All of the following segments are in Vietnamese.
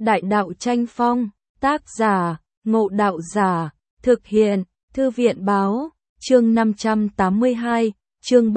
Đại đạo tranh phong, tác giả, Ngộ Đạo Giả, thực hiện, Thư viện báo, chương 582, chương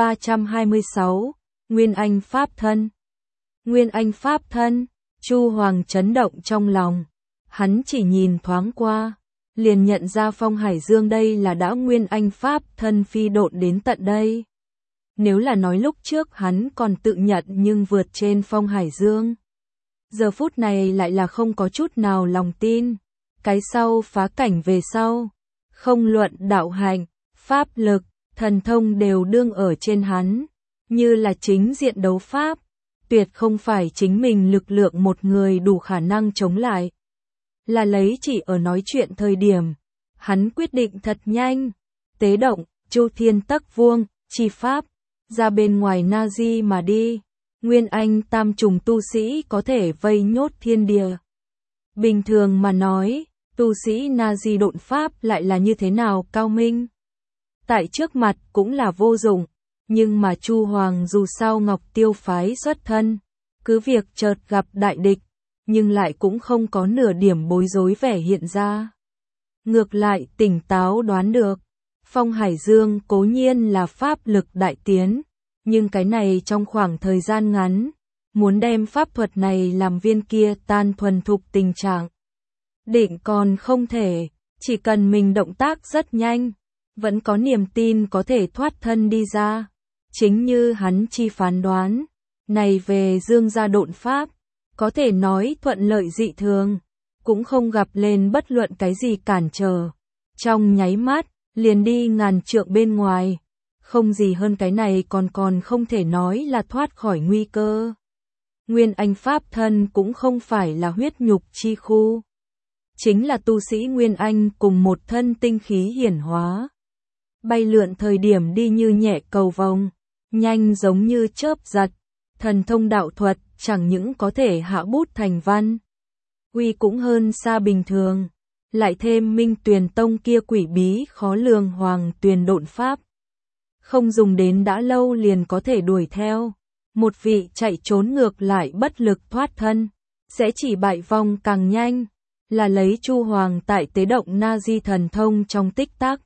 326, Nguyên Anh Pháp Thân. Nguyên Anh Pháp Thân, Chu Hoàng chấn động trong lòng. Hắn chỉ nhìn thoáng qua, liền nhận ra Phong Hải Dương đây là đã Nguyên Anh Pháp Thân phi độn đến tận đây. Nếu là nói lúc trước hắn còn tự nhận nhưng vượt trên Phong Hải Dương, giờ phút này lại là không có chút nào lòng tin. Cái sau phá cảnh về sau, không luận đạo hạnh, pháp lực, thần thông đều đương ở trên hắn, như là chính diện đấu pháp, tuyệt không phải chính mình lực lượng một người đủ khả năng chống lại. Là lấy chỉ ở nói chuyện thời điểm, hắn quyết định thật nhanh, tế động, Chu Thiên Tắc Vuông, chi pháp, ra bên ngoài Nazi mà đi. Nguyên Anh tam trùng tu sĩ có thể vây nhốt thiên địa. Bình thường mà nói, tu sĩ Nazi độn pháp lại là như thế nào cao minh. Tại trước mặt cũng là vô dụng, nhưng mà Chu Hoàng dù sao Ngọc Tiêu phái xuất thân, cứ việc chợt gặp đại địch, nhưng lại cũng không có nửa điểm bối rối vẻ hiện ra. Ngược lại tỉnh táo đoán được, Phong Hải Dương cố nhiên là pháp lực đại tiến, nhưng cái này trong khoảng thời gian ngắn, muốn đem pháp thuật này làm viên kia tan thuần thục tình trạng. Định còn không thể, chỉ cần mình động tác rất nhanh, vẫn có niềm tin có thể thoát thân đi ra. Chính như hắn chi phán đoán, này về Dương gia độn pháp, có thể nói thuận lợi dị thường, cũng không gặp lên bất luận cái gì cản trở. Trong nháy mắt, liền đi ngàn trượng bên ngoài, không gì hơn cái này còn không thể nói là thoát khỏi nguy cơ. Nguyên Anh Pháp Thân cũng không phải là huyết nhục chi khu, chính là tu sĩ Nguyên Anh cùng một thân tinh khí hiển hóa. Bay lượn thời điểm đi như nhẹ cầu vồng, nhanh giống như chớp giật, thần thông đạo thuật chẳng những có thể hạ bút thành văn, uy cũng hơn xa bình thường, lại thêm Minh Tuyền Tông kia quỷ bí khó lường Hoàng Tuyền độn pháp. Không dùng đến đã lâu liền có thể đuổi theo, một vị chạy trốn ngược lại bất lực thoát thân, sẽ chỉ bại vong càng nhanh, là lấy Chu Hoàng tại tế động Nazi thần thông trong tích tắc.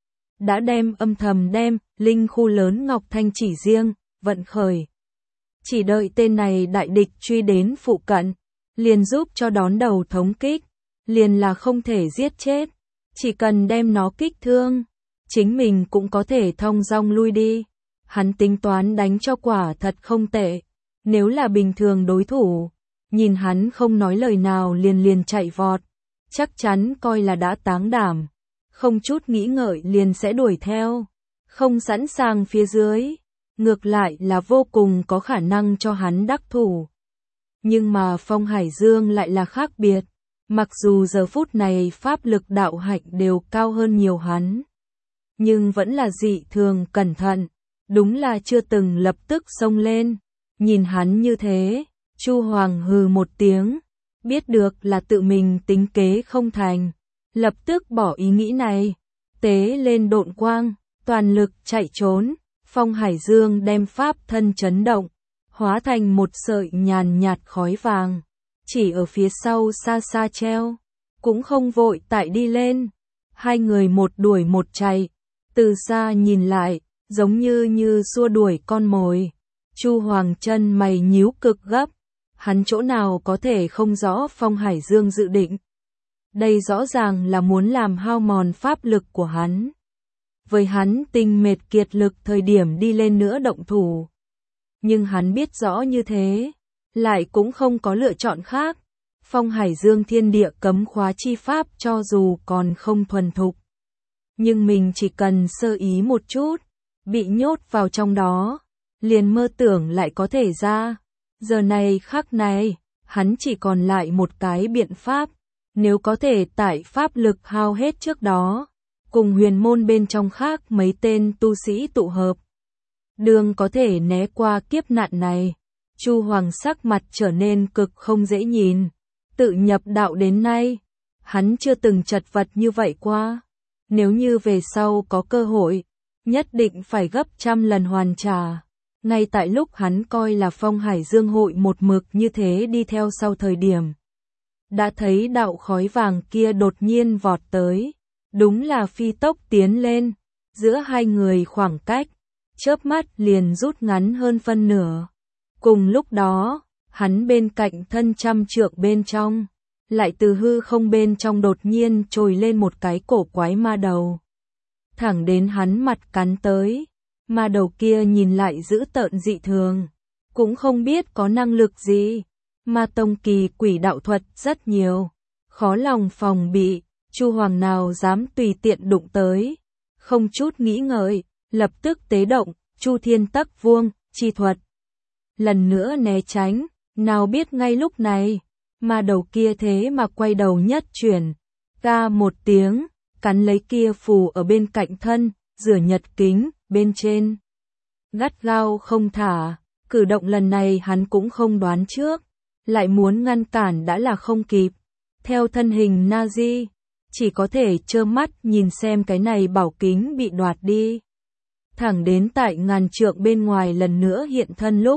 Đã âm thầm đem linh khu lớn Ngọc Thanh chỉ riêng, vận khởi. Chỉ đợi tên này đại địch truy đến phụ cận, liền giúp cho đón đầu thống kích, liền là không thể giết chết, chỉ cần đem nó kích thương, chính mình cũng có thể thong dong lui đi. Hắn tính toán đánh cho quả thật không tệ, nếu là bình thường đối thủ, nhìn hắn không nói lời nào liền chạy vọt, chắc chắn coi là đã táng đảm, không chút nghĩ ngợi liền sẽ đuổi theo, không sẵn sàng phía dưới, ngược lại là vô cùng có khả năng cho hắn đắc thủ. Nhưng mà Phong Hải Dương lại là khác biệt, mặc dù giờ phút này pháp lực đạo hạnh đều cao hơn nhiều hắn, nhưng vẫn là dị thường cẩn thận, đúng là chưa từng lập tức xông lên. Nhìn hắn như thế, Chu Hoàng hừ một tiếng, biết được là tự mình tính kế không thành, lập tức bỏ ý nghĩ này, tế lên độn quang, toàn lực chạy trốn. Phong Hải Dương đem pháp thân chấn động, hóa thành một sợi nhàn nhạt khói vàng, chỉ ở phía sau xa xa treo, cũng không vội tại đi lên. Hai người một đuổi một chạy, từ xa nhìn lại, giống như xua đuổi con mồi. Chu Hoàng chân mày nhíu cực gấp, hắn chỗ nào có thể không rõ Phong Hải Dương dự định. Đây rõ ràng là muốn làm hao mòn pháp lực của hắn. Với hắn tinh mệt kiệt lực thời điểm đi lên nữa động thủ. Nhưng hắn biết rõ như thế, lại cũng không có lựa chọn khác. Phong Hải Dương thiên địa cấm khóa chi pháp cho dù còn không thuần thục, nhưng mình chỉ cần sơ ý một chút, bị nhốt vào trong đó, liền mơ tưởng lại có thể ra. Giờ này khắc này, hắn chỉ còn lại một cái biện pháp, nếu có thể tại pháp lực hao hết trước đó, cùng huyền môn bên trong khác mấy tên tu sĩ tụ hợp, đường có thể né qua kiếp nạn này. Chu Hoàng sắc mặt trở nên cực không dễ nhìn, tự nhập đạo đến nay, hắn chưa từng chật vật như vậy qua. Nếu như về sau có cơ hội, nhất định phải gấp trăm lần hoàn trả. Ngay tại lúc hắn coi là Phong Hải Dương hội một mực như thế đi theo sau thời điểm, đã thấy đạo khói vàng kia đột nhiên vọt tới, đúng là phi tốc tiến lên, giữa hai người khoảng cách, chớp mắt liền rút ngắn hơn phân nửa. Cùng lúc đó, hắn bên cạnh thân trăm trượng bên trong, lại từ hư không bên trong đột nhiên trồi lên một cái cổ quái ma đầu. Thẳng đến hắn mặt cắn tới, ma đầu kia nhìn lại dữ tợn dị thường, cũng không biết có năng lực gì. Ma tông kỳ quỷ đạo thuật rất nhiều, khó lòng phòng bị, Chu Hoàng nào dám tùy tiện đụng tới. Không chút nghĩ ngợi, lập tức tế động, Chu Thiên Tắc Vuông, chi thuật. Lần nữa né tránh, nào biết ngay lúc này, ma đầu kia thế mà quay đầu nhất chuyển, ca một tiếng, cắn lấy kia phù ở bên cạnh thân, rửa nhật kính, bên trên. Gắt gao không thả, cử động lần này hắn cũng không đoán trước, lại muốn ngăn cản đã là không kịp. Theo thân hình Nazi, chỉ có thể trơ mắt nhìn xem cái này bảo kính bị đoạt đi. Thẳng đến tại ngàn trượng bên ngoài lần nữa hiện thân lúc,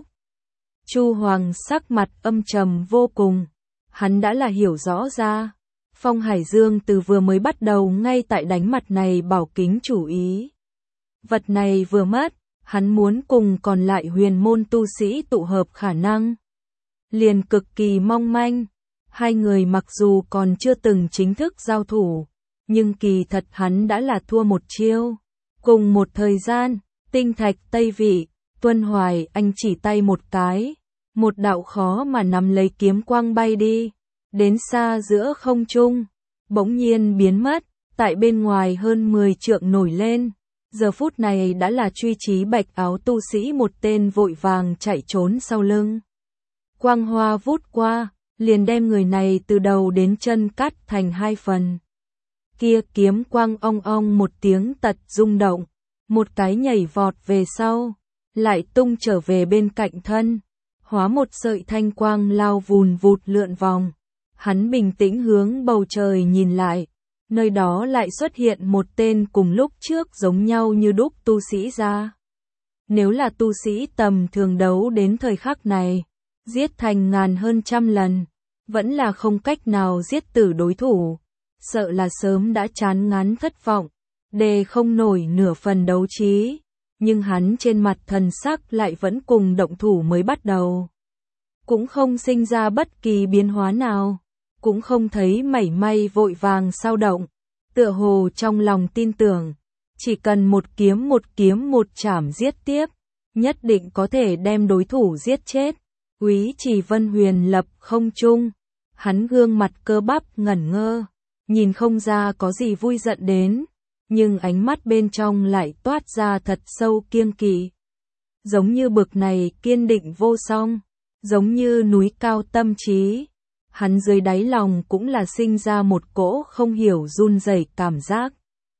Chu Hoàng sắc mặt âm trầm vô cùng, hắn đã là hiểu rõ ra. Phong Hải Dương từ vừa mới bắt đầu ngay tại đánh mặt này bảo kính chủ ý. Vật này vừa mất, hắn muốn cùng còn lại huyền môn tu sĩ tụ hợp khả năng. Liền cực kỳ mong manh, hai người mặc dù còn chưa từng chính thức giao thủ, nhưng kỳ thật hắn đã là thua một chiêu. Cùng một thời gian, tinh thạch Tây Vị, Tuân Hoài Anh chỉ tay một cái, một đạo khó mà nắm lấy kiếm quang bay đi, đến xa giữa không trung, bỗng nhiên biến mất, tại bên ngoài hơn 10 trượng nổi lên. Giờ phút này đã là truy trí bạch áo tu sĩ một tên vội vàng chạy trốn sau lưng. Quang hoa vút qua, liền đem người này từ đầu đến chân cắt thành hai phần. Kia kiếm quang ong ong một tiếng tật rung động, một cái nhảy vọt về sau, lại tung trở về bên cạnh thân, hóa một sợi thanh quang lao vùn vụt lượn vòng. Hắn bình tĩnh hướng bầu trời nhìn lại, nơi đó lại xuất hiện một tên cùng lúc trước giống nhau như đúc tu sĩ ra. Nếu là tu sĩ tầm thường đấu đến thời khắc này, giết thành ngàn hơn trăm lần, vẫn là không cách nào giết tử đối thủ, sợ là sớm đã chán ngán thất vọng, đề không nổi nửa phần đấu trí, nhưng hắn trên mặt thần sắc lại vẫn cùng động thủ mới bắt đầu. Cũng không sinh ra bất kỳ biến hóa nào, cũng không thấy mảy may vội vàng sao động, tựa hồ trong lòng tin tưởng, chỉ cần một kiếm một chảm giết tiếp, nhất định có thể đem đối thủ giết chết. Úy Chỉ Vân huyền lập không trung, hắn gương mặt cơ bắp ngẩn ngơ, nhìn không ra có gì vui giận đến, nhưng ánh mắt bên trong lại toát ra thật sâu kiêng kỵ. Giống như bực này kiên định vô song, giống như núi cao tâm trí, hắn dưới đáy lòng cũng là sinh ra một cỗ không hiểu run rẩy cảm giác.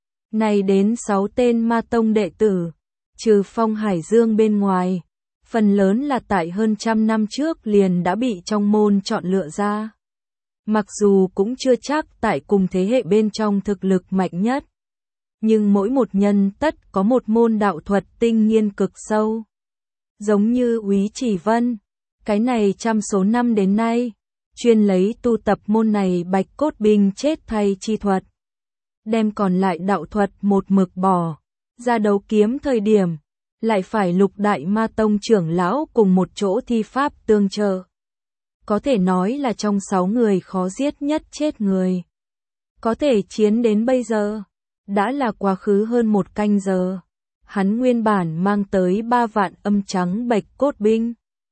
Này đến 6 tên ma tông đệ tử, trừ Phong Hải Dương bên ngoài, phần lớn là tại hơn trăm năm trước liền đã bị trong môn chọn lựa ra. Mặc dù cũng chưa chắc tại cùng thế hệ bên trong thực lực mạnh nhất, nhưng mỗi một nhân tất có một môn đạo thuật tinh nghiên cực sâu. Giống như Úy Chỉ Vân, cái này trăm số năm đến nay, chuyên lấy tu tập môn này bạch cốt binh chết thay chi thuật. Đem còn lại đạo thuật một mực bỏ, ra đấu kiếm thời điểm, lại phải Lục Đại Ma Tông trưởng lão cùng một chỗ thi pháp tương trợ. Có thể nói là trong 6 người khó giết nhất chết người. Có thể chiến đến bây giờ, đã là quá khứ hơn 1 canh giờ. Hắn nguyên bản mang tới 3 vạn âm trắng bạch cốt binh,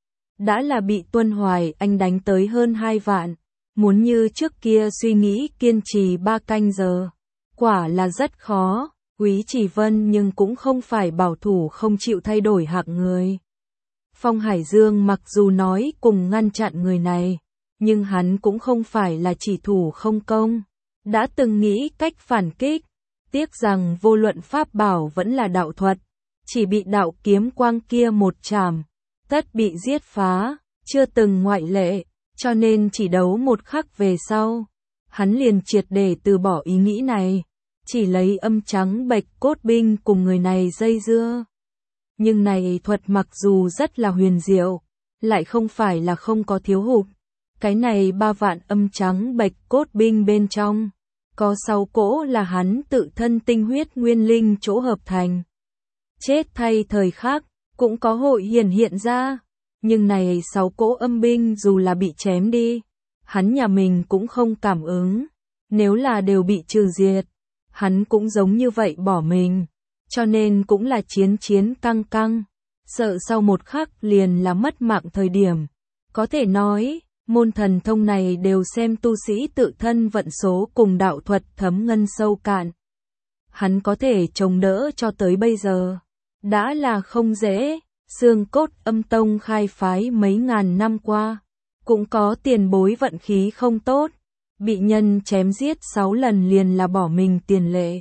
đã là bị Tuân Hoài Anh đánh tới hơn 2 vạn. Muốn như trước kia suy nghĩ kiên trì 3 canh giờ, quả là rất khó. Úy Chỉ Vân nhưng cũng không phải bảo thủ không chịu thay đổi hạng người. Phong Hải Dương mặc dù nói cùng ngăn chặn người này, nhưng hắn cũng không phải là chỉ thủ không công, đã từng nghĩ cách phản kích, tiếc rằng vô luận pháp bảo vẫn là đạo thuật, chỉ bị đạo kiếm quang kia một chảm, tất bị giết phá, chưa từng ngoại lệ, cho nên chỉ đấu một khắc về sau, hắn liền triệt để từ bỏ ý nghĩ này, chỉ lấy âm trắng bạch cốt binh cùng người này dây dưa. Nhưng này thuật mặc dù rất là huyền diệu, lại không phải là không có thiếu hụt, Cái này 3 vạn âm trắng bạch cốt binh bên trong, có 6 cỗ là hắn tự thân tinh huyết nguyên linh chỗ hợp thành. Chết thay thời khác, cũng có hội hiện ra, nhưng này 6 cỗ âm binh dù là bị chém đi, hắn nhà mình cũng không cảm ứng, nếu là đều bị trừ diệt, hắn cũng giống như vậy bỏ mình, cho nên cũng là chiến căng, sợ sau một khắc liền là mất mạng thời điểm. Có thể nói, môn thần thông này đều xem tu sĩ tự thân vận số cùng đạo thuật thấm ngân sâu cạn. Hắn có thể chống đỡ cho tới bây giờ, đã là không dễ. Xương cốt âm tông khai phái mấy ngàn năm qua, cũng có tiền bối vận khí không tốt, bị nhân chém giết 6 lần liền là bỏ mình tiền lệ.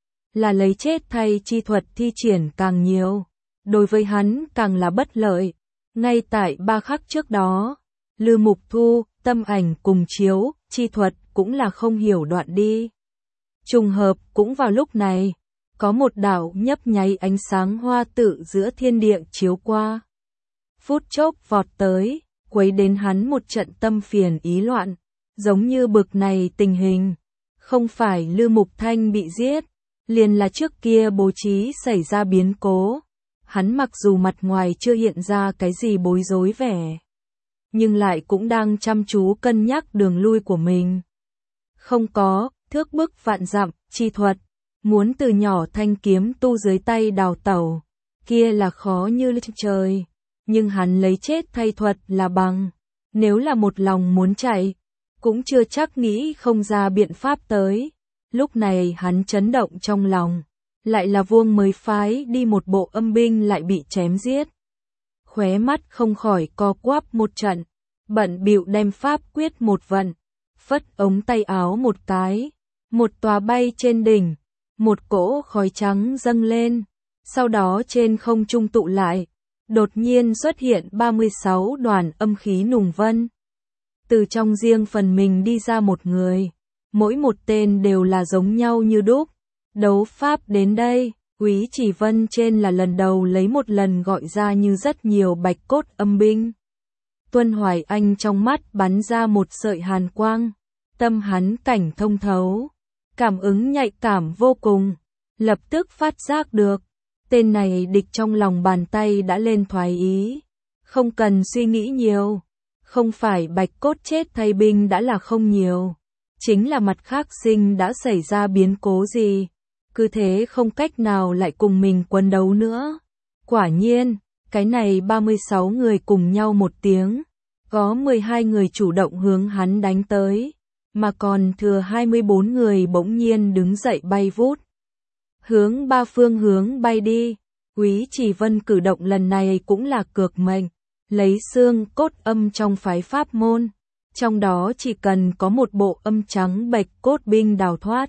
Là lấy chết thay chi thuật thi triển càng nhiều, đối với hắn càng là bất lợi. Ngay tại 3 khắc trước đó, Lư Mục Thu, tâm ảnh cùng chiếu, chi thuật cũng là không hiểu đoạn đi. Trùng hợp cũng vào lúc này, có một đạo nhấp nháy ánh sáng hoa tự giữa thiên địa chiếu qua. Phút chốc vọt tới, quấy đến hắn một trận tâm phiền ý loạn, giống như bực này tình hình. Không phải Lư Mục Thanh bị giết, liền là trước kia bố trí xảy ra biến cố. Hắn mặc dù mặt ngoài chưa hiện ra cái gì bối rối vẻ, nhưng lại cũng đang chăm chú cân nhắc đường lui của mình. Không có, thước bức vạn dặm, chi thuật. Muốn từ nhỏ thanh kiếm tu dưới tay đào tẩu, kia là khó như lên trời, nhưng hắn lấy chết thay thuật là bằng, nếu là một lòng muốn chạy, cũng chưa chắc nghĩ không ra biện pháp tới. Lúc này hắn chấn động trong lòng, lại là vuông mới phái đi một bộ âm binh lại bị chém giết. Khóe mắt không khỏi co quắp một trận, bận bịu đem pháp quyết một vận, phất ống tay áo một cái, một tòa bay trên đỉnh. Một cỗ khói trắng dâng lên, sau đó trên không trung tụ lại, đột nhiên xuất hiện 36 đoàn âm khí nùng vân. Từ trong riêng phần mình đi ra một người, mỗi một tên đều là giống nhau như đúc. Đấu pháp đến đây, Úy Chỉ Vân trên là lần đầu lấy một lần gọi ra như rất nhiều bạch cốt âm binh. Tuân Hoài Anh trong mắt bắn ra một sợi hàn quang, tâm hắn cảnh thông thấu. Cảm ứng nhạy cảm vô cùng, lập tức phát giác được, tên này địch trong lòng bàn tay đã lên thoái ý, không cần suy nghĩ nhiều, không phải bạch cốt chết thay binh đã là không nhiều, chính là mặt khác sinh đã xảy ra biến cố gì, cứ thế không cách nào lại cùng mình quân đấu nữa. Quả nhiên, cái này 36 người cùng nhau một tiếng, có 12 người chủ động hướng hắn đánh tới. Mà còn thừa 24 người bỗng nhiên đứng dậy bay vút. Hướng 3 phương hướng bay đi. Úy Chỉ Vân cử động lần này cũng là cược mệnh. Lấy xương cốt âm trong phái pháp môn. Trong đó chỉ cần có một bộ âm trắng bạch cốt binh đào thoát.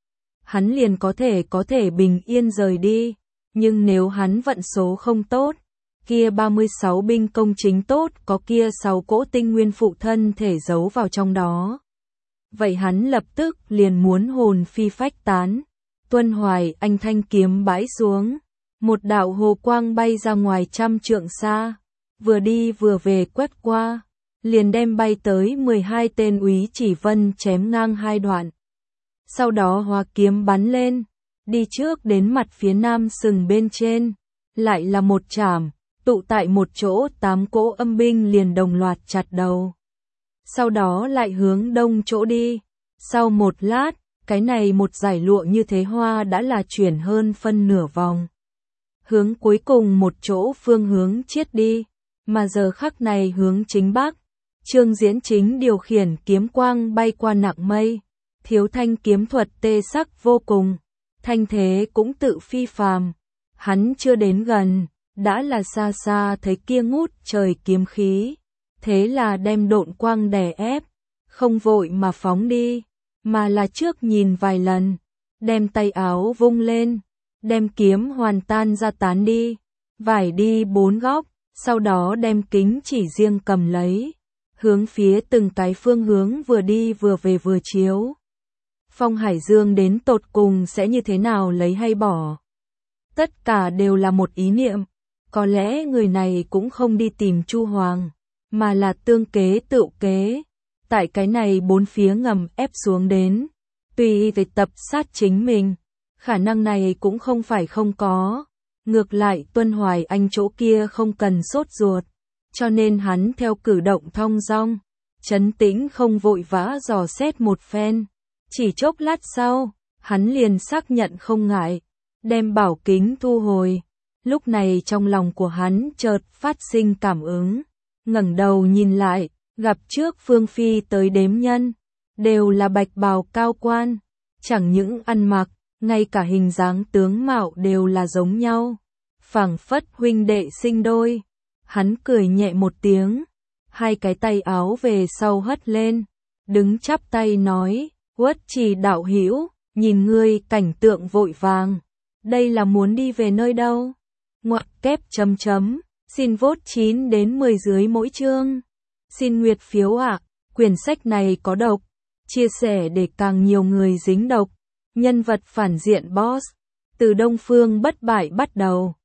Hắn liền có thể bình yên rời đi. Nhưng nếu hắn vận số không tốt, kia 36 binh công chính tốt có kia 6 cỗ tinh nguyên phụ thân thể giấu vào trong đó. Vậy hắn lập tức liền muốn hồn phi phách tán. Tuân Hoài Anh thanh kiếm bãi xuống, một đạo hồ quang bay ra ngoài 100 trượng xa, vừa đi vừa về quét qua, liền đem bay tới 12 tên Úy Chỉ Vân chém ngang 2 đoạn. Sau đó hóa kiếm bắn lên, đi trước đến mặt phía nam sừng bên trên, lại là một chảm, tụ tại một chỗ 8 cỗ âm binh liền đồng loạt chặt đầu. Sau đó lại hướng đông chỗ đi. Sau một lát, cái này một giải lụa như thế hoa đã là chuyển hơn phân nửa vòng. Hướng cuối cùng một chỗ phương hướng chiết đi, mà giờ khắc này hướng chính bắc. Trương Diễn Chính điều khiển kiếm quang bay qua nặng mây, thiếu thanh kiếm thuật tê sắc vô cùng, thanh thế cũng tự phi phàm. Hắn chưa đến gần, đã là xa xa thấy kia ngút trời kiếm khí. Thế là đem độn quang đè ép, không vội mà phóng đi, mà là trước nhìn vài lần, đem tay áo vung lên, đem kiếm hoàn tan ra tán đi, vải đi 4 góc, sau đó đem kính chỉ riêng cầm lấy, hướng phía từng cái phương hướng vừa đi vừa về vừa chiếu. Phong Hải Dương đến tột cùng sẽ như thế nào lấy hay bỏ? Tất cả đều là một ý niệm, có lẽ người này cũng không đi tìm Chu Hoàng, mà là tương kế tự kế, tại cái này bốn phía ngầm ép xuống đến. Tùy về tập sát chính mình, khả năng này cũng không phải không có. Ngược lại Tuân Hoài Anh chỗ kia không cần sốt ruột, cho nên hắn theo cử động thong dong, trấn tĩnh không vội vã dò xét một phen. Chỉ chốc lát sau, hắn liền xác nhận không ngại, đem bảo kính thu hồi. Lúc này trong lòng của hắn chợt phát sinh cảm ứng, ngẩng đầu nhìn lại, gặp trước Phương Phi tới đếm nhân, đều là bạch bào cao quan, chẳng những ăn mặc, ngay cả hình dáng tướng mạo đều là giống nhau, phảng phất huynh đệ sinh đôi. Hắn cười nhẹ một tiếng, hai cái tay áo về sau hất lên, đứng chắp tay nói, Uất Trì đạo hữu, nhìn ngươi cảnh tượng vội vàng, đây là muốn đi về nơi đâu? Ngoặc kép chấm chấm, xin vote 9 đến 10 dưới mỗi chương. Xin nguyệt phiếu ạ, quyển sách này có độc, chia sẻ để càng nhiều người dính độc. Nhân vật phản diện boss, từ Đông Phương bất bại bắt đầu.